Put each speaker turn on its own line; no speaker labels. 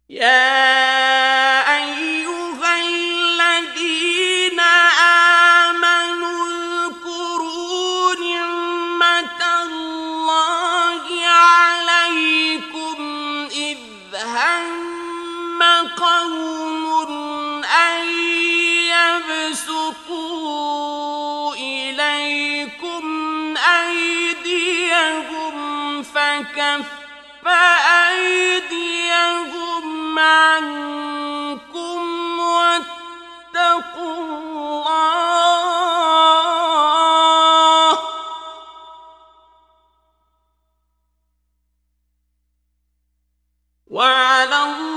يا أيها الذين آمنوا اذكروا نعمة الله عليكم إذ هم قوم أن يبسطوا إليكم أيديهم فكف أيديهم عنكم واتقوا الله وعلى الله